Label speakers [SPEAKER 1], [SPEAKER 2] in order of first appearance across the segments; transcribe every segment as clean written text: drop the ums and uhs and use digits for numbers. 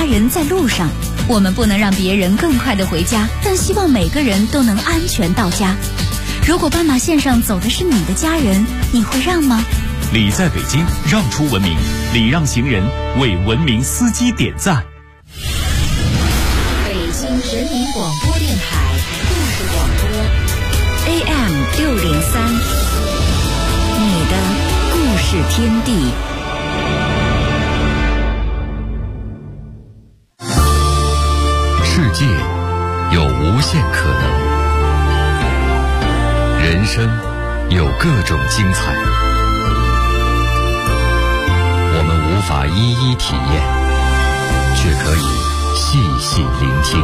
[SPEAKER 1] 人在路上，我们不能让别人更快地回家，但希望每个人都能安全到家。如果斑马线上走的是你的家人，你会让吗？
[SPEAKER 2] 礼在北京，让出文明，礼让行人，为文明司机点赞。
[SPEAKER 1] 北京人民广播电台故事广播 AM603，你的故事天地。
[SPEAKER 3] 世界有无限可能，人生有各种精彩，我们无法一一体验，却可以细细聆听，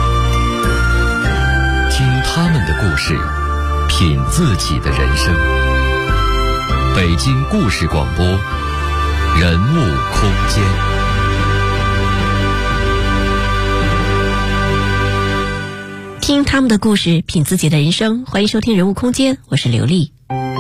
[SPEAKER 3] 听他们的故事，品自己的人生。北京故事广播，人物空间。
[SPEAKER 4] 听他们的故事，品自己的人生。欢迎收听人物空间，我是刘丽。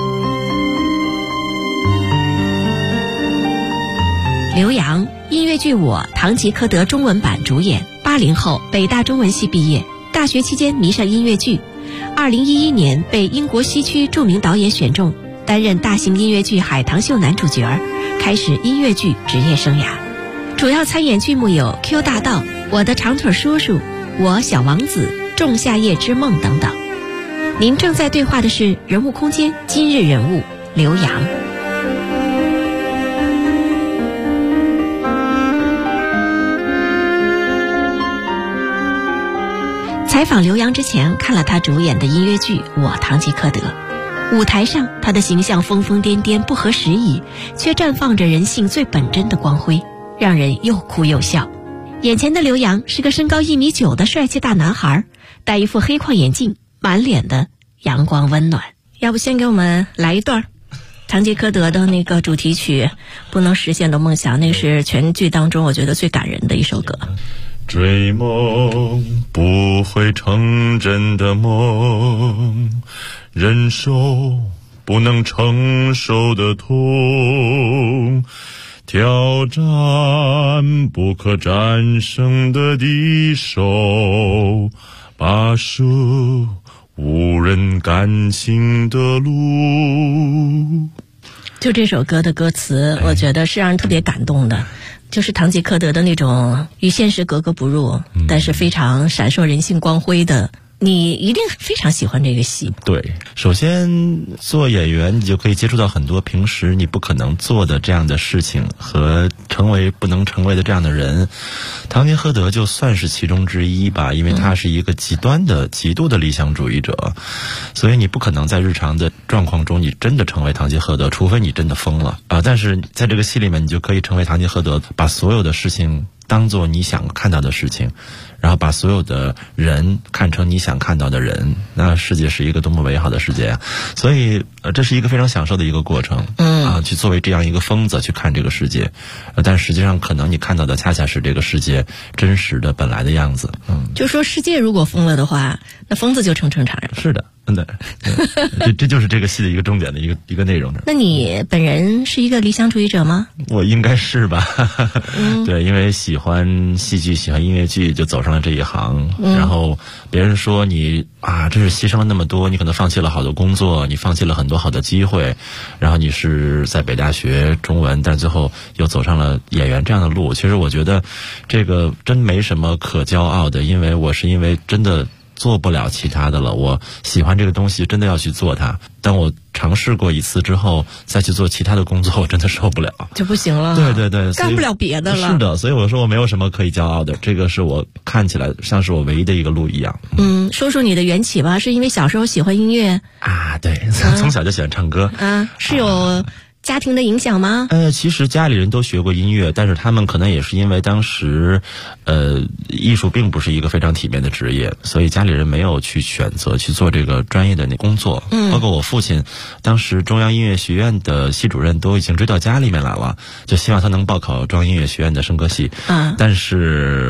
[SPEAKER 4] 刘洋，音乐剧《我》唐吉诃德中文版主演，80后，北大中文系毕业，大学期间迷上音乐剧，2011年被英国西区著名导演选中，担任大型音乐剧《海棠秀》男主角，开始音乐剧职业生涯。主要参演剧目有《Q 大道》、《我的长腿叔叔》、《我小王子》、仲夏夜之梦等等。您正在对话的是人物空间今日人物刘洋。采访刘洋之前，看了他主演的音乐剧《我堂吉诃德》。舞台上他的形象疯疯癫癫，不合时宜，却绽放着人性最本真的光辉，让人又哭又笑。眼前的刘洋是个身高1.9米的帅气大男孩，戴一副黑框眼镜，满脸的阳光温暖。要不先给我们来一段堂吉诃德的那个主题曲《不能实现的梦想》，那是全剧当中我觉得最感人的一首歌。
[SPEAKER 5] 追梦不会成真的梦，忍受不能承受的痛，挑战不可战胜的敌手，跋涉无人敢行的路。
[SPEAKER 4] 就这首歌的歌词，我觉得是让人特别感动的，就是堂吉诃德的那种与现实格格不入，但是非常闪烁人性光辉的。你一定非常喜欢这个戏。
[SPEAKER 5] 对，首先做演员你就可以接触到很多平时你不可能做的这样的事情，和成为不能成为的这样的人。堂吉诃德就算是其中之一吧，因为他是一个极度的理想主义者，所以你不可能在日常的状况中你真的成为堂吉诃德，除非你真的疯了啊！但是在这个戏里面你就可以成为堂吉诃德，把所有的事情当做你想看到的事情，然后把所有的人看成你想看到的人，那世界是一个多么美好的世界啊！所以这是一个非常享受的一个过程，去作为这样一个疯子去看这个世界，但实际上可能你看到的恰恰是这个世界真实的本来的样子。
[SPEAKER 4] 就说世界如果疯了的话，那疯子就成常人。
[SPEAKER 5] 是的，这就是这个戏的一个重点的一个内容。
[SPEAKER 4] 那你本人是一个理想主义者吗？
[SPEAKER 5] 我应该是吧。对，因为喜欢戏剧，喜欢音乐剧，就走上了这一行。然后别人说你真是牺牲了那么多，你可能放弃了好多工作，你放弃了很多好的机会，然后你是在北大学中文，但最后又走上了演员这样的路。其实我觉得这个真没什么可骄傲的，因为我是因为真的做不了其他的了，我喜欢这个东西，真的要去做它。但我尝试过一次之后再去做其他的工作，我真的受不了，
[SPEAKER 4] 就不行了。
[SPEAKER 5] 对，
[SPEAKER 4] 干不了别的了。
[SPEAKER 5] 是的，所以我说我没有什么可以骄傲的，这个是我看起来像是我唯一的一个路一样。
[SPEAKER 4] 说说你的缘起吧，是因为小时候喜欢音乐
[SPEAKER 5] 对，从小就喜欢唱歌
[SPEAKER 4] 是有家庭的影响吗？
[SPEAKER 5] 其实家里人都学过音乐，但是他们可能也是因为当时艺术并不是一个非常体面的职业，所以家里人没有去选择去做这个专业的工作。包括我父亲当时中央音乐学院的系主任都已经追到家里面来了，就希望他能报考中央音乐学院的声歌系。但是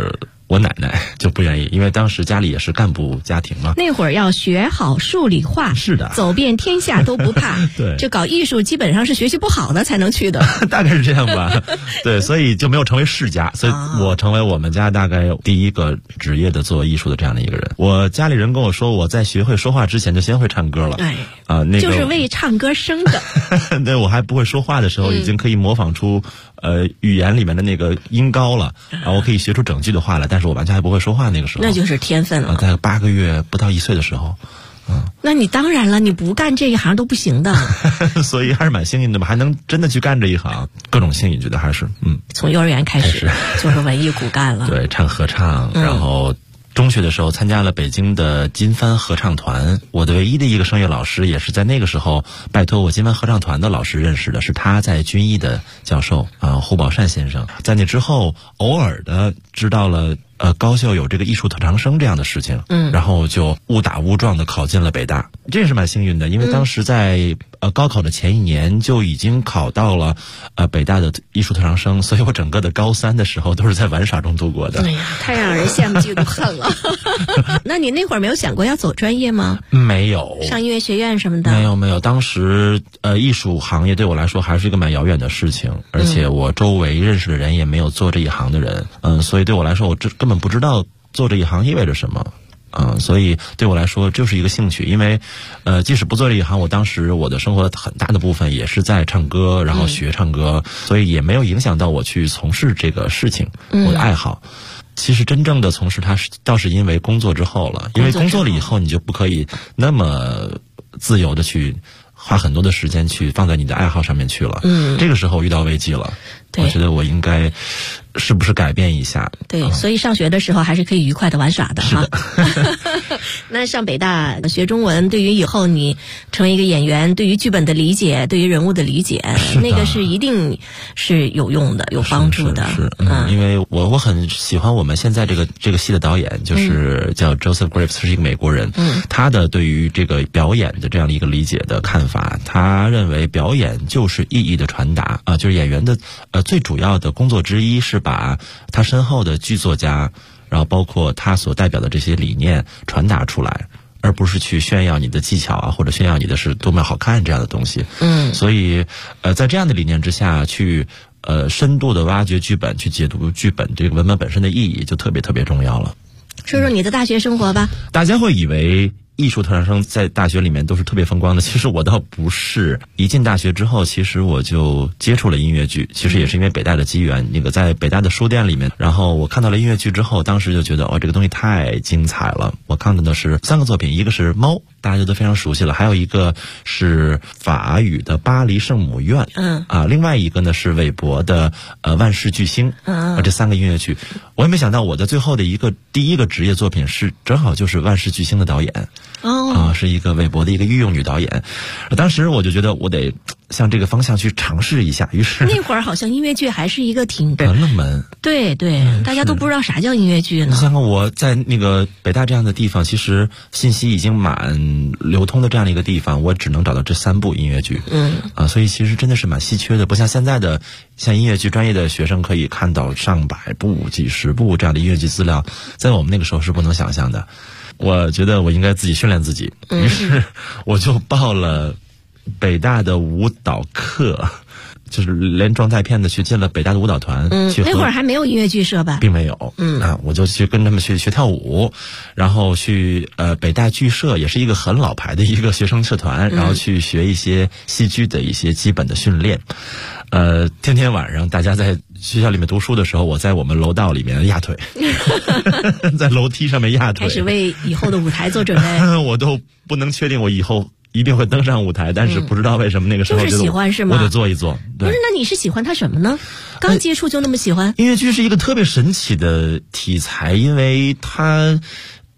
[SPEAKER 5] 我奶奶就不愿意，因为当时家里也是干部家庭嘛。
[SPEAKER 4] 那会儿要学好数理化，
[SPEAKER 5] 是的，
[SPEAKER 4] 走遍天下都不怕。
[SPEAKER 5] 对，
[SPEAKER 4] 这搞艺术基本上是学习不好的才能去的。
[SPEAKER 5] 大概是这样吧。对，所以就没有成为世家，所以我成为我们家大概第一个职业的做艺术的这样的一个人。我家里人跟我说，我在学会说话之前就先会唱歌了。那个
[SPEAKER 4] 就是为唱歌生的。
[SPEAKER 5] 对，我还不会说话的时候，已经可以模仿出语言里面的那个音高了，然后我可以学出整句的话来，但是我完全还不会说话那个时候。
[SPEAKER 4] 那就是天分了。
[SPEAKER 5] 在8个月不到1岁的时候。
[SPEAKER 4] 那你当然了，你不干这一行都不行的。
[SPEAKER 5] 所以还是蛮幸运的吧，还能真的去干这一行，各种幸运，觉得还是
[SPEAKER 4] 从幼儿园开始就是文艺骨干了。
[SPEAKER 5] 对，唱合唱，然后中学的时候参加了北京的金帆合唱团，我的唯一的一个声乐老师也是在那个时候拜托我金帆合唱团的老师认识的，是他在军艺的教授胡宝善先生。在那之后偶尔的知道了高校有这个艺术特长生这样的事情，然后就误打误撞的考进了北大，这也是蛮幸运的，因为当时在高考的前1年就已经考到了北大的艺术特长生，所以我整个的高3的时候都是在玩耍中度过的。
[SPEAKER 4] 哎呀，太让人羡慕嫉妒恨了。那你那会儿没有想过要走专业吗？
[SPEAKER 5] 没有。
[SPEAKER 4] 上音乐学院什么的？
[SPEAKER 5] 没有。当时艺术行业对我来说还是一个蛮遥远的事情，而且我周围认识的人也没有做这一行的人，所以对我来说我根本不知道做这一行意味着什么。所以对我来说就是一个兴趣，因为即使不做这一行，我当时我的生活很大的部分也是在唱歌，然后学唱歌，所以也没有影响到我去从事这个事情，我的爱好。其实真正的从事它倒是因为工作之后了，因为工作了以后你就不可以那么自由的去花很多的时间去放在你的爱好上面去了。这个时候遇到危机了，我觉得我应该是不是改变一下。
[SPEAKER 4] 对，所以上学的时候还是可以愉快的玩耍的哈。那上北大学中文，对于以后你成为一个演员，对于剧本的理解，对于人物的理解，那个是一定是有用的，有帮助的。
[SPEAKER 5] 是因为我很喜欢我们现在这个戏的导演，就是叫 Joseph Graves， 是一个美国人。他的对于这个表演的这样的一个理解的看法，他认为表演就是意义的传达就是演员的最主要的工作之一是把他身后的剧作家，然后包括他所代表的这些理念传达出来，而不是去炫耀你的技巧或者炫耀你的是多么好看这样的东西。所以在这样的理念之下去深度的挖掘剧本，去解读剧本这个文本本身的意义，就特别特别重要了。
[SPEAKER 4] 说说你的大学生活吧。
[SPEAKER 5] 大家会以为艺术特长生在大学里面都是特别风光的，其实我倒不是。一进大学之后，其实我就接触了音乐剧，其实也是因为北大的机缘，那个在北大的书店里面，然后我看到了音乐剧之后，当时就觉得这个东西太精彩了。我看到的是3个作品，一个是猫，大家都非常熟悉了，还有一个是法语的巴黎圣母院，另外一个呢是韦伯的万世巨星，这3个音乐剧，我也没想到我的最后的第一个职业作品是正好就是万世巨星的导演。是一个韦伯的一个御用女导演。当时我就觉得我得向这个方向去尝试一下，于是
[SPEAKER 4] 那会儿好像音乐剧还是一个挺
[SPEAKER 5] 冷门。
[SPEAKER 4] 对，大家都不知道啥叫音乐剧呢。
[SPEAKER 5] 你想看我在那个北大这样的地方，其实信息已经蛮流通的这样的一个地方，我只能找到这3部音乐剧。所以其实真的是蛮稀缺的，不像现在的像音乐剧专业的学生可以看到上百部、几十部这样的音乐剧资料，在我们那个时候是不能想象的。我觉得我应该自己训练自己，于是我就报了北大的舞蹈课，就是连装带骗的去进了北大的舞蹈团。
[SPEAKER 4] 那会儿还没有音乐剧社吧？
[SPEAKER 5] 并没有。我就去跟他们学跳舞，然后去北大剧社，也是一个很老牌的一个学生社团，然后去学一些戏剧的一些基本的训练。天天晚上大家在学校里面读书的时候，我在我们楼道里面压腿，在楼梯上面压腿，
[SPEAKER 4] 开始为以后的舞台做准备。
[SPEAKER 5] 我都不能确定我以后一定会登上舞台，但是不知道为什么那个时候
[SPEAKER 4] 就是喜欢是吗？
[SPEAKER 5] 我得做一做。
[SPEAKER 4] 不是，那你是喜欢它什么呢？刚接触就那么喜欢？
[SPEAKER 5] 音乐剧是一个特别神奇的题材，因为它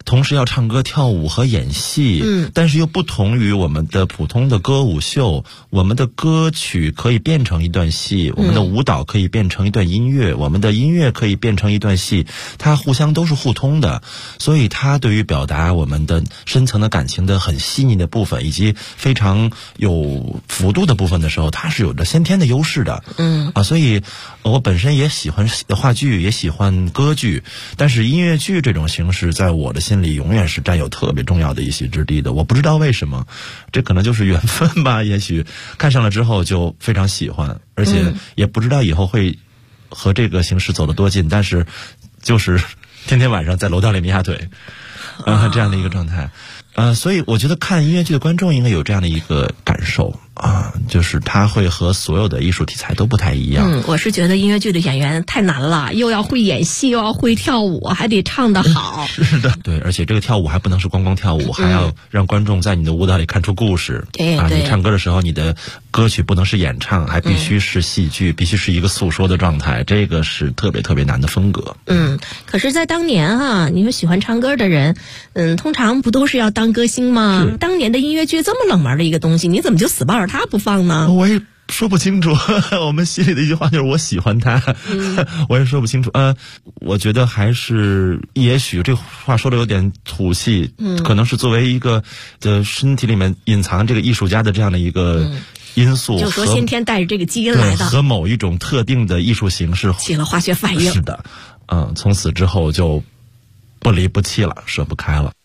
[SPEAKER 5] 同时要唱歌、跳舞和演戏，但是又不同于我们的普通的歌舞秀，我们的歌曲可以变成一段戏，我们的舞蹈可以变成一段音乐，我们的音乐可以变成一段戏，它互相都是互通的，所以它对于表达我们的深层的感情的很细腻的部分，以及非常有幅度的部分的时候，它是有着先天的优势的。所以我本身也喜欢话剧，也喜欢歌剧，但是音乐剧这种形式在我的心里永远是占有特别重要的一席之地的。我不知道为什么，这可能就是缘分吧，也许看上了之后就非常喜欢，而且也不知道以后会和这个形式走得多近，但是就是天天晚上在楼道里面压腿，这样的一个状态。所以我觉得看音乐剧的观众应该有这样的一个感受就是它会和所有的艺术题材都不太一样。
[SPEAKER 4] 我是觉得音乐剧的演员太难了，又要会演戏，又要会跳舞，还得唱得好。
[SPEAKER 5] 是的，对，而且这个跳舞还不能是光光跳舞，还要让观众在你的舞蹈里看出故事。你唱歌的时候，你的歌曲不能是演唱，还必须是戏剧，必须是一个诉说的状态，这个是特别特别难的风格。
[SPEAKER 4] 可是在当年你说喜欢唱歌的人，通常不都是要当歌星吗？当年的音乐剧这么冷门的一个东西，你怎么就死抱着它不放呢？
[SPEAKER 5] 我也说不清楚，我们心里的一句话就是我喜欢他，我也说不清楚。我觉得还是，也许这话说的有点土气，可能是作为一个身体里面隐藏这个艺术家的这样的一个因素，
[SPEAKER 4] 就说先天带着这个基因来的，
[SPEAKER 5] 和某一种特定的艺术形式
[SPEAKER 4] 起了化学反应。
[SPEAKER 5] 是的，从此之后就不离不弃了，舍不开了。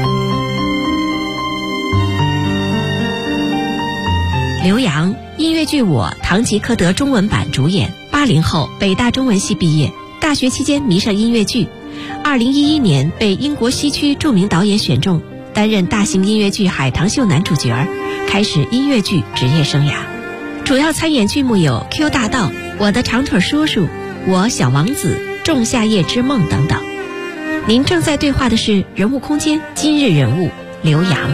[SPEAKER 4] 刘洋，音乐剧《我》唐吉诃德中文版主演，80后，北大中文系毕业，大学期间迷上音乐剧，2011年被英国西区著名导演选中，担任大型音乐剧《海棠秀》男主角，开始音乐剧职业生涯。主要参演剧目有《Q 大道》、《我的长腿叔叔》、《我小王子》、《仲夏夜之梦》等等。您正在对话的是人物空间今日人物刘洋。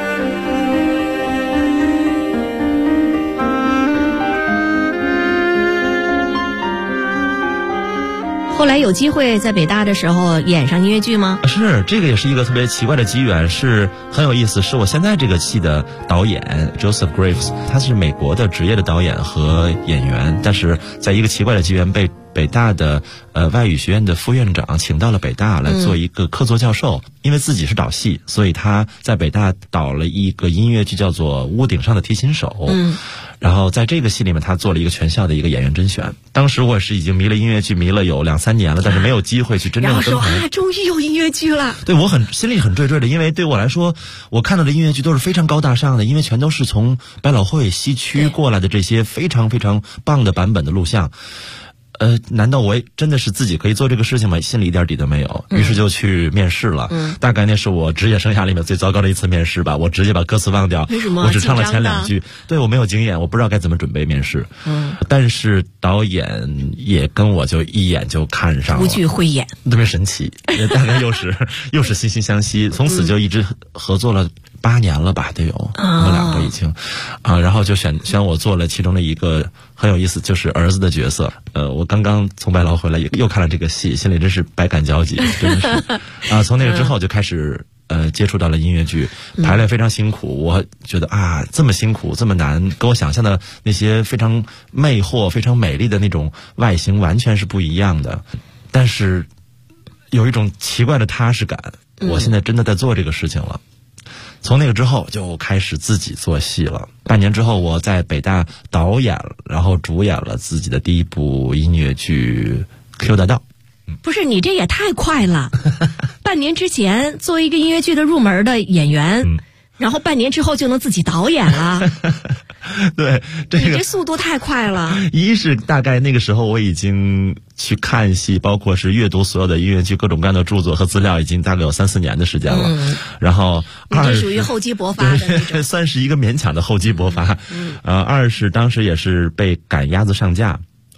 [SPEAKER 4] 后来有机会在北大的时候演上音乐剧吗？
[SPEAKER 5] 是，这个也是一个特别奇怪的机缘，是很有意思。是我现在这个戏的导演 Joseph Graves， 他是美国的职业的导演和演员，但是在一个奇怪的机缘被北大的外语学院的副院长请到了北大来做一个客座教授。因为自己是导戏，所以他在北大导了一个音乐剧叫做《屋顶上的提琴手》。然后在这个戏里面他做了一个全校的一个演员甄选。当时我是已经迷了音乐剧，迷了有2-3年了，但是没有机会去真正的登台。
[SPEAKER 4] 然后说终于有音乐剧了。
[SPEAKER 5] 对，我心里很惴惴的，因为对我来说，我看到的音乐剧都是非常高大上的，因为全都是从百老汇西区过来的这些非常非常棒的版本的录像。难道我真的是自己可以做这个事情吗？心里一点底都没有，于是就去面试了。大概那是我职业生涯里面最糟糕的一次面试吧。我直接把歌词忘掉，
[SPEAKER 4] 为什么？
[SPEAKER 5] 我只唱了前2句。对，我没有经验，我不知道该怎么准备面试。但是导演也跟我就一眼就看上了，
[SPEAKER 4] 无惧慧眼，
[SPEAKER 5] 特别神奇。大概又是惺惺相惜，从此就一直合作了8年了吧，得有我们2个已经然后就选我做了其中的一个很有意思，就是儿子的角色。我刚刚从白劳回来，又看了这个戏，心里真是百感交集，真的是从那个之后就开始接触到了音乐剧，排练非常辛苦。我觉得这么辛苦这么难，跟我想象的那些非常魅惑非常美丽的那种外形完全是不一样的，但是有一种奇怪的踏实感。我现在真的在做这个事情了。从那个之后就开始自己做戏了。半年之后，我在北大导演，然后主演了自己的第一部音乐剧《Q 大道》。
[SPEAKER 4] 不是，你这也太快了！半年之前作为一个音乐剧的入门的演员，然后半年之后就能自己导演了。
[SPEAKER 5] 对，
[SPEAKER 4] 你这速度太快了。
[SPEAKER 5] 一是大概那个时候我已经去看戏，包括是阅读所有的音乐剧各种各样的著作和资料，已经大概有3-4年的时间了。然后
[SPEAKER 4] 这属于厚积薄发的那种，
[SPEAKER 5] 算是一个勉强的厚积薄发。二是当时也是被赶鸭子上架。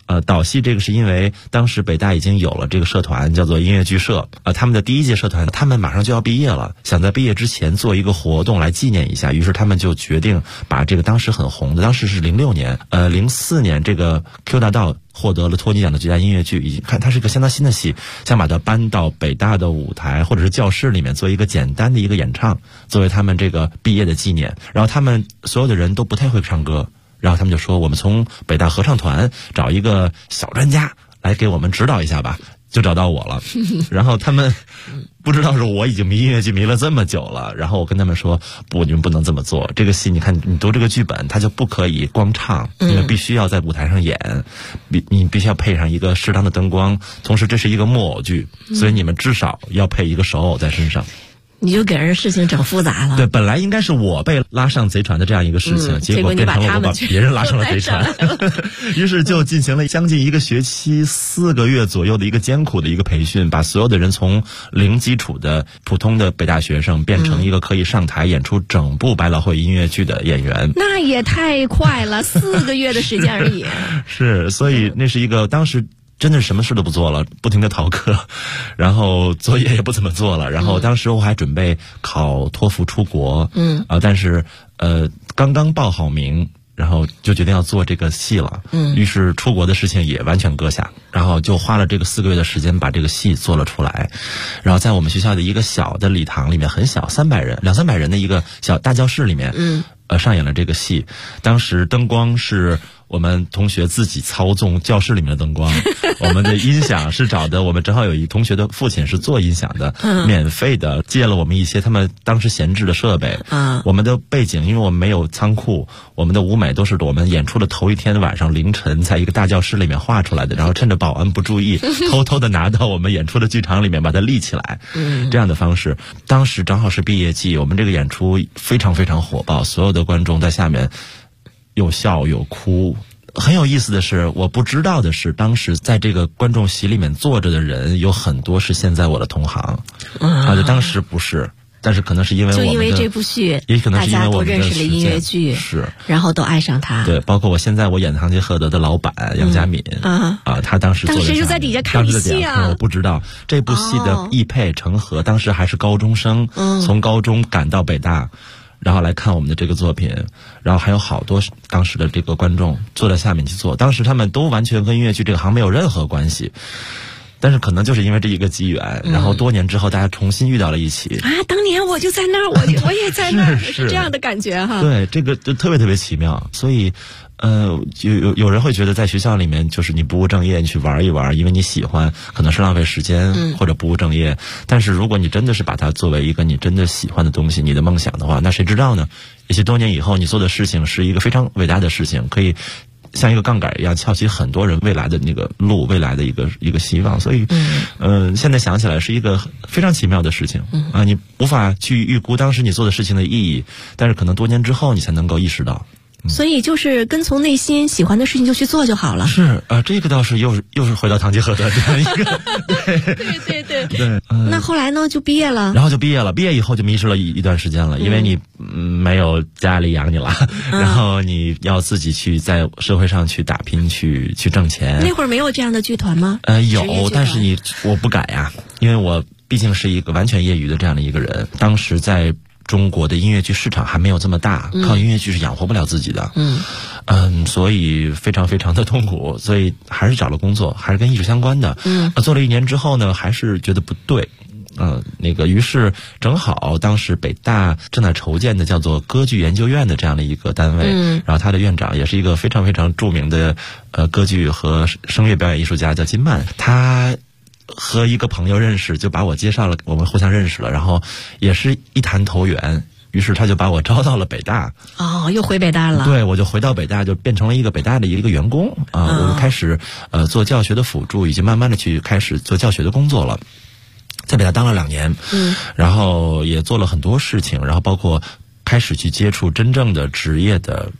[SPEAKER 5] 导戏这个是因为当时北大已经有了这个社团叫做音乐剧社，他们的第一届社团他们马上就要毕业了，想在毕业之前做一个活动来纪念一下，于是他们就决定把这个当时很红的，当时是06年04年这个 Q 大道获得了托尼奖的最佳音乐剧，已经看它是一个相当新的戏，想把它搬到北大的舞台或者是教室里面做一个简单的一个演唱，作为他们这个毕业的纪念。然后他们所有的人都不太会唱歌，然后他们就说我们从北大合唱团找一个小专家来给我们指导一下吧，就找到我了。然后他们不知道是我已经迷音乐剧迷了这么久了，然后我跟他们说不，你们不能这么做，这个戏你看你读这个剧本它就不可以光唱，你们必须要在舞台上演，你必须要配上一个适当的灯光，同时这是一个木偶剧，所以你们至少要配一个手偶在身上。
[SPEAKER 4] 你就给人事情整复杂了。
[SPEAKER 5] 对，本来应该是我被拉上贼船的这样一个事情，结果变成了我把别人拉上了贼船。于是就进行了将近1个学期4个月左右的一个艰苦的一个培训，把所有的人从零基础的普通的北大学生变成一个可以上台演出整部百老汇音乐剧的演员。
[SPEAKER 4] 那也太快了，4个月的时间而已。
[SPEAKER 5] 是，所以那是一个当时真的是什么事都不做了，不停的逃课，然后作业也不怎么做了，然后当时我还准备考托福出国，但是刚刚报好名，然后就决定要做这个戏了，于是出国的事情也完全搁下，然后就花了这个4个月的时间把这个戏做了出来，然后在我们学校的一个小的礼堂里面，很小，200-300人的一个小大教室里面，上演了这个戏。当时灯光是我们同学自己操纵教室里面的灯光，我们的音响是找的，我们正好有一同学的父亲是做音响的，免费的借了我们一些他们当时闲置的设备。我们的背景因为我们没有仓库，我们的舞美都是我们演出的头一天晚上凌晨在一个大教室里面画出来的，然后趁着保安不注意偷偷的拿到我们演出的剧场里面把它立起来，这样的方式。当时正好是毕业季，我们这个演出非常非常火爆，所有的观众在下面有笑有哭。很有意思的是，我不知道的是，当时在这个观众席里面坐着的人有很多是现在我的同行，当时不是，但是可能是因为
[SPEAKER 4] 就因为这部剧，
[SPEAKER 5] 也可能是因为我们
[SPEAKER 4] 大家都认识了音乐剧，
[SPEAKER 5] 是，
[SPEAKER 4] 然后都爱上他。
[SPEAKER 5] 对，包括我现在我演的《堂吉诃德》的老板杨佳敏，他当时
[SPEAKER 4] 当时就在底下看戏啊，
[SPEAKER 5] 我不知道这部戏的译配成河，当时还是高中生，从高中赶到北大。然后来看我们的这个作品，然后还有好多当时的这个观众坐在下面去做，当时他们都完全跟音乐剧这个行没有任何关系，但是可能就是因为这一个机缘，然后多年之后大家重新遇到了一起
[SPEAKER 4] 啊！当年我就在那儿，我也在那儿，是这样的感觉哈。
[SPEAKER 5] 对，这个就特别特别奇妙，所以有人会觉得在学校里面就是你不务正业，你去玩一玩，因为你喜欢，可能是浪费时间或者不务正业。但是如果你真的是把它作为一个你真的喜欢的东西，你的梦想的话，那谁知道呢？也许多年以后你做的事情是一个非常伟大的事情，可以像一个杠杆一样撬起很多人未来的那个路，未来的一个希望。所以现在想起来是一个非常奇妙的事情你无法去预估当时你做的事情的意义，但是可能多年之后你才能够意识到。
[SPEAKER 4] 所以就是跟从内心，喜欢的事情就去做就好了。
[SPEAKER 5] 是这个倒是又是回到堂吉诃德这样一个对。
[SPEAKER 4] 那后来呢，就毕业了。
[SPEAKER 5] 然后就毕业了，毕业以后就迷失了一段时间了，因为你没有家里养你了，然后你要自己去在社会上去打拼，去挣钱。
[SPEAKER 4] 那会儿没有这样的剧团吗？
[SPEAKER 5] 有，但是我不敢呀，因为我毕竟是一个完全业余的这样的一个人。当时在中国的音乐剧市场还没有这么大，靠音乐剧是养活不了自己的。所以非常非常的痛苦，所以还是找了工作，还是跟艺术相关的。做了1年之后呢，还是觉得不对。于是正好当时北大正在筹建的叫做歌剧研究院的这样的一个单位，然后他的院长也是一个非常非常著名的歌剧和声乐表演艺术家，叫金曼。他和一个朋友认识，就把我介绍了，我们互相认识了，然后也是一谈投缘，于是他就把我招到了北大。
[SPEAKER 4] 又回北大了。
[SPEAKER 5] 对，我就回到北大，就变成了一个北大的一个员工我就开始做教学的辅助，以及慢慢的去开始做教学的工作了。在北大当了2年，然后也做了很多事情，然后包括开始去接触真正的职业的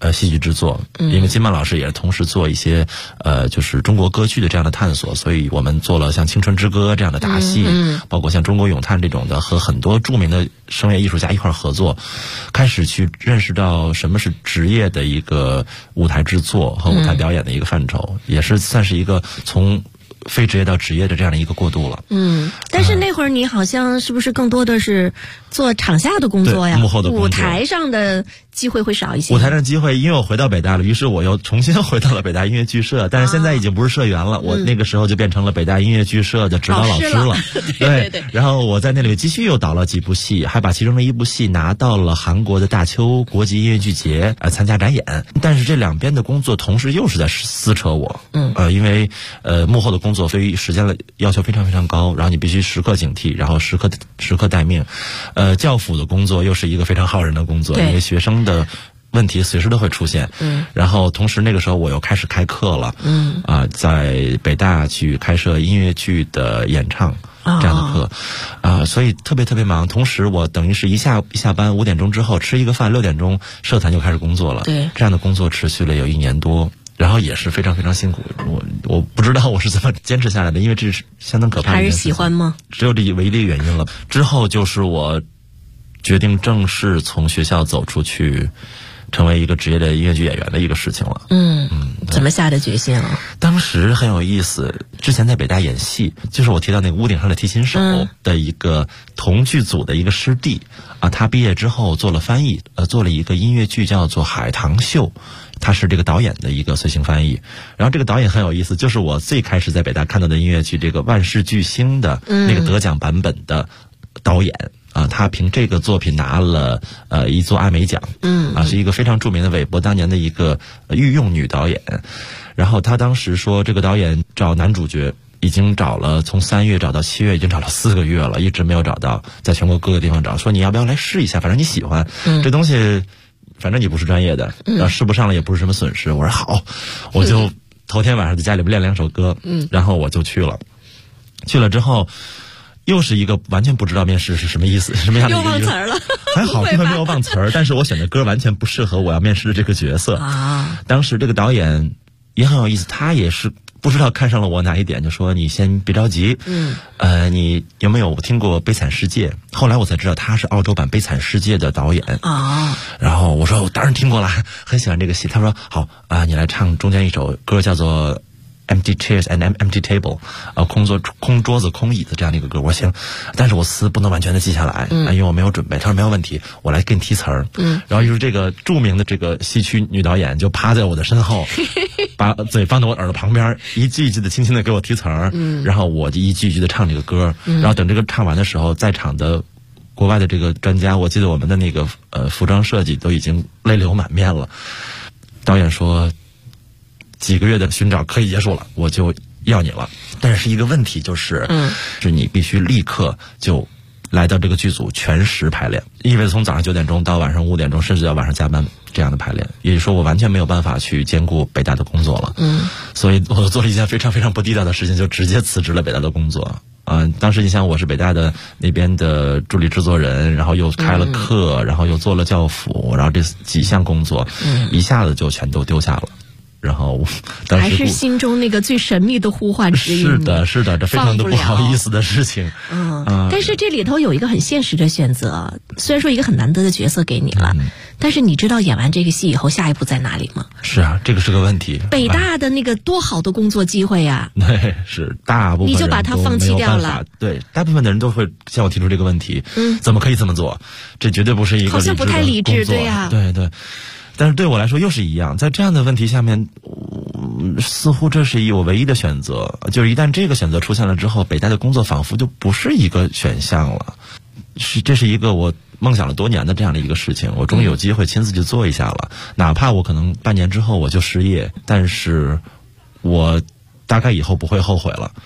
[SPEAKER 5] 戏剧制作，因为金曼老师也同时做一些就是中国歌剧的这样的探索，所以我们做了像《青春之歌》这样的大戏，包括像《中国咏叹》这种的，和很多著名的声乐艺术家一块合作，开始去认识到什么是职业的一个舞台制作和舞台表演的一个范畴，也是算是一个从非职业到职业的这样的一个过渡了。
[SPEAKER 4] 但是那会儿你好像是不是更多的是做场下的工作呀？
[SPEAKER 5] 幕后的工作，
[SPEAKER 4] 舞台上的机会会少一些。
[SPEAKER 5] 舞台上机会，因为我回到北大了，于是我又重新回到了北大音乐剧社，但是现在已经不是社员了，我那个时候就变成了北大音乐剧社的指导老师了。对，然后我在那里继续又导了几部戏，还把其中的一部戏拿到了韩国的大邱国际音乐剧节参加展演。但是这两边的工作同时又是在撕扯我，因为幕后的工作对于时间的要求非常非常高，然后你必须时刻警惕，然后时刻待命。教辅的工作又是一个非常耗人的工作，因为学生的问题随时都会出现。然后同时那个时候我又开始开课了，在北大去开设音乐剧的演唱这样的课，所以特别特别忙。同时我等于是一下班5点钟之后吃一个饭，6点钟社团就开始工作了。对，这样的工作持续了有1年多。然后也是非常非常辛苦，我不知道我是怎么坚持下来的，因为这是相当可怕的。还是喜欢吗？只有这唯一的原因了。之后就是我决定正式从学校走出去，成为一个职业的音乐剧演员的一个事情了。怎么下的决心啊？当时很有意思，之前在北大演戏，就是我提到那个屋顶上的提琴手的一个同剧组的一个师弟他毕业之后做了翻译，做了一个音乐剧叫做《海棠秀》。他是这个导演的一个随行翻译，然后这个导演很有意思，就是我最开始在北大看到的音乐剧这个《万世巨星》的那个得奖版本的导演他凭这个作品拿了一座艾美奖，是一个非常著名的韦伯当年的一个御用女导演。然后他当时说，这个导演找男主角已经找了，从3月找到7月，已经找了4个月了，一直没有找到，在全国各个地方找，说你要不要来试一下，反正你喜欢这东西，反正你不是专业的，试不上了也不是什么损失。我说好，我就头天晚上在家里边练2首歌，然后我就去了。去了之后，又是一个完全不知道面试是什么意思，什么样的一个。又忘词儿了。还好根本没有忘词儿，但是我选的歌完全不适合我要面试的这个角色。当时这个导演也很有意思，他也是不知道看上了我哪一点，就说你先别着急，你有没有听过《悲惨世界》？后来我才知道他是澳洲版《悲惨世界》的导演然后我说我当然听过了，很喜欢这个戏。他说好你来唱中间一首歌叫做Empty Chairs and Empty Table， 空桌子空椅子这样的一个歌。我说行，但是我词不能完全的记下来，因为我没有准备。他说没有问题，我来给你提词儿。然后就是这个著名的这个戏曲女导演就趴在我的身后，把嘴放到我耳朵旁边，一句一句的轻轻的给我提词儿，然后我就一句一句的唱这个歌。然后等这个唱完的时候，在场的国外的这个专家，我记得我们的那个服装设计都已经泪流满面了。导演说，几个月的寻找可以结束了，我就要你了。但是一个问题就是，是你必须立刻就来到这个剧组全时排练，意味着从早上9点钟到晚上5点钟，甚至要晚上加班这样的排练。也就是说，我完全没有办法去兼顾北大的工作了。所以我做了一件非常非常不地道的事情，就直接辞职了北大的工作。当时你想，我是北大的那边的助理制作人，然后又开了课，然后又做了教辅，然后这几项工作，一下子就全都丢下了。然后当时还是心中那个最神秘的呼唤指引。是的，这非常的不好意思的事情。但是这里头有一个很现实的选择，虽然说一个很难得的角色给你了，但是你知道演完这个戏以后下一步在哪里吗？是啊，这个是个问题。北大的那个多好的工作机会呀！对，是大部分人你就把它放弃掉了。对，大部分的人都会向我提出这个问题，怎么可以这么做？这绝对不是一个好像不太理智，对呀，对。但是对我来说又是一样，在这样的问题下面，似乎这是我唯一的选择。就是一旦这个选择出现了之后，北大的工作仿佛就不是一个选项了。这是一个我梦想了多年的这样的一个事情，我终于有机会亲自去做一下了。哪怕我可能半年之后我就失业，但是我大概以后不会后悔了。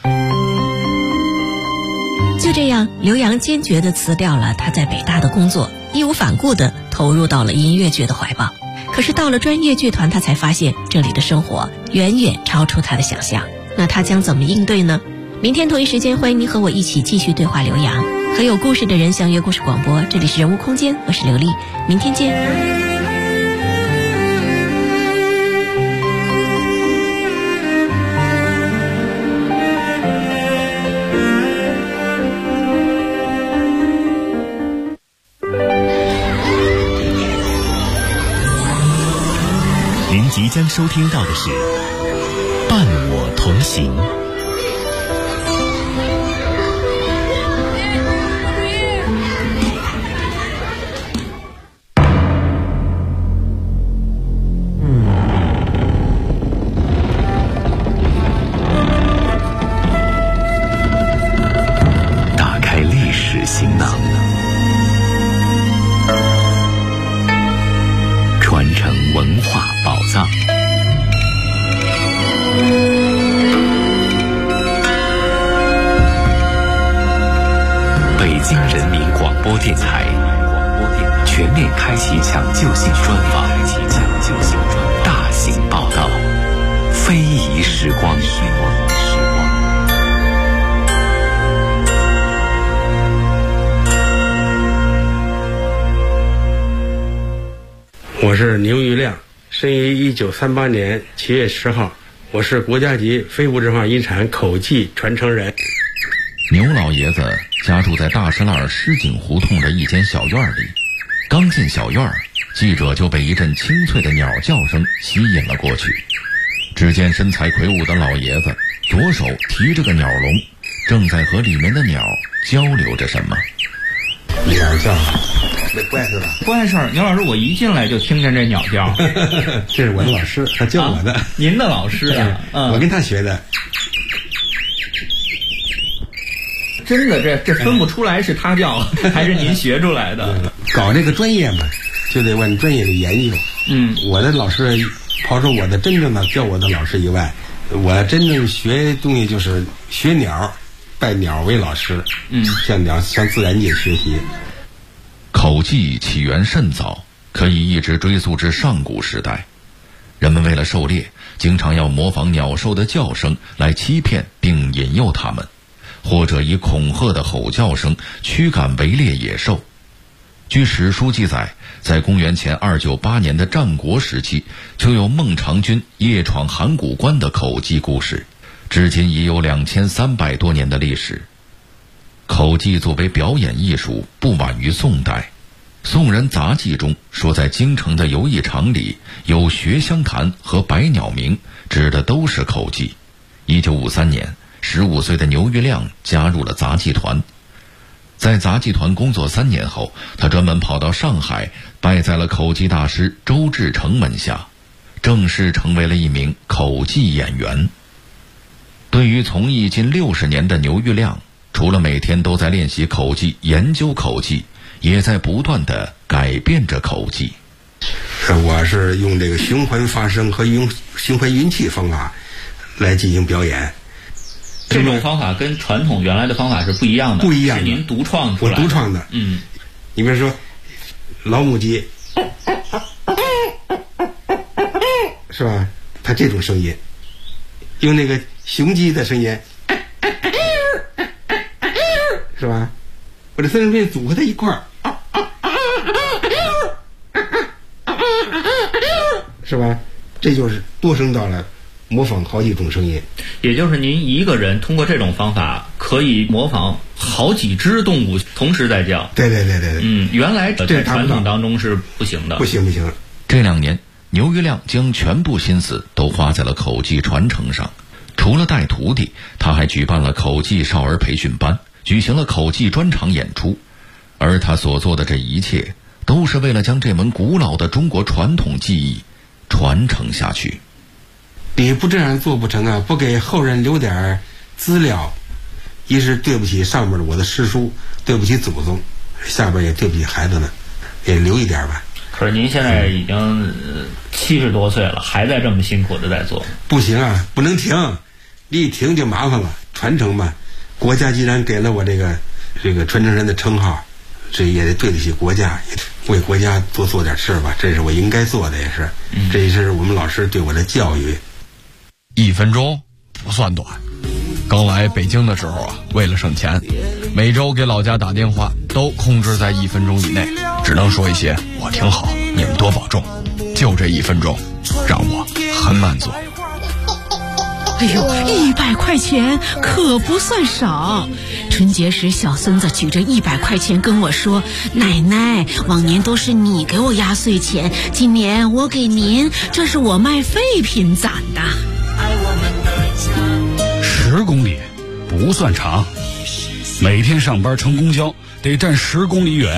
[SPEAKER 5] 就这样，刘洋坚决地辞掉了他在北大的工作，义无反顾地投入到了音乐剧的怀抱。可是到了专业剧团，他才发现这里的生活远远超出他的想象。那他将怎么应对呢？明天同一时间，欢迎您和我一起继续对话刘洋，和有故事的人相约故事广播。这里是人物空间，我是刘丽，明天见。
[SPEAKER 2] 即将收听到的是《伴我同行》。打开历史行囊，传承文化宝藏。北京人民广播电台全面开启抢救性专访，大型报道，非遗时光。
[SPEAKER 6] 我是牛玉亮，生于1938年7月10号，我是国家级非物质文化遗产口技传承人。
[SPEAKER 3] 牛老爷子家住在大石栏狮井胡同的一间小院里，刚进小院，记者就被一阵清脆的鸟叫声吸引了过去。只见身材魁梧的老爷子左手提着个鸟笼，正在和里面的鸟交流着什么。
[SPEAKER 6] 鸟叫，那怪事吧？
[SPEAKER 7] 怪事儿，牛老师，我一进来就听见这鸟叫。
[SPEAKER 6] 这是我的老师，他教我的。
[SPEAKER 7] 您的老师啊？
[SPEAKER 6] 我跟他学的。
[SPEAKER 7] 真的，这分不出来是他教还是您学出来的。
[SPEAKER 6] 搞这个专业嘛，就得往专业里研究。我的老师，刨出我的真正的教我的老师以外，我真正学东西就是学鸟，拜鸟为老师。向自然界学习。
[SPEAKER 3] 口技起源甚早，可以一直追溯至上古时代。人们为了狩猎，经常要模仿鸟兽的叫声来欺骗并引诱它们，或者以恐吓的吼叫声驱赶围猎野兽。据史书记载，在公元前298年的战国时期，就有孟尝君夜闯函谷关的口技故事，至今已有2300多年的历史。口技作为表演艺术，不晚于宋代。宋人杂记中说，在京城的游艺场里有学香坛和百鸟鸣，指的都是口技。1953年，15岁的牛玉亮加入了杂技团。在杂技团工作3年后，他专门跑到上海，拜在了口技大师周志成门下，正式成为了一名口技演员。对于从艺近60年的牛玉亮，除了每天都在练习口技、研究口技，也在不断地改变着口技。
[SPEAKER 6] 我是用这个循环发声和用循环运气方法来进行表演。
[SPEAKER 7] 这种方法跟传统原来的方法是不一样的，
[SPEAKER 6] 不一样的，
[SPEAKER 7] 是您独创出来的。
[SPEAKER 6] 我独创的。你比如说老母鸡，是吧？它这种声音，用那个雄鸡的声音，是吧？我这三声变组合在一块儿，是吧？这就是多声道了，模仿好几种声音。
[SPEAKER 7] 也就是您一个人通过这种方法可以模仿好几只动物同时在叫。
[SPEAKER 6] 对。
[SPEAKER 7] 原来在传统当中是不行的。不行。
[SPEAKER 3] 这2年，牛玉亮将全部心思都花在了口技传承上。除了带徒弟，他还举办了口技少儿培训班，举行了口技专场演出。而他所做的这一切，都是为了将这门古老的中国传统技艺传承下去。
[SPEAKER 6] 你不这样做不成啊！不给后人留点资料，一是对不起上面的我的师叔，对不起祖宗，下边也对不起孩子们，也留一点吧。
[SPEAKER 7] 可是您现在已经70多岁了，还在这么辛苦的在做。
[SPEAKER 6] 不行啊，不能停，你一停就麻烦了。传承嘛，国家既然给了我这个传承人的称号，这也得对得起国家，也为国家多做点事吧，这是我应该做的，也是。这也是我们老师对我的教育。
[SPEAKER 8] 1分钟不算短。刚来北京的时候啊，为了省钱，每周给老家打电话都控制在1分钟以内，只能说一些我挺好，你们多保重。就这1分钟，让我很满足。
[SPEAKER 4] 哎呦，100块钱可不算少， 春节时，小孙子举着100块钱跟我说：“奶奶，往年都是你给我压岁钱，今年我给您，这是我卖废品攒的。
[SPEAKER 9] ”10公里不算长，每天上班乘公交得站10公里远。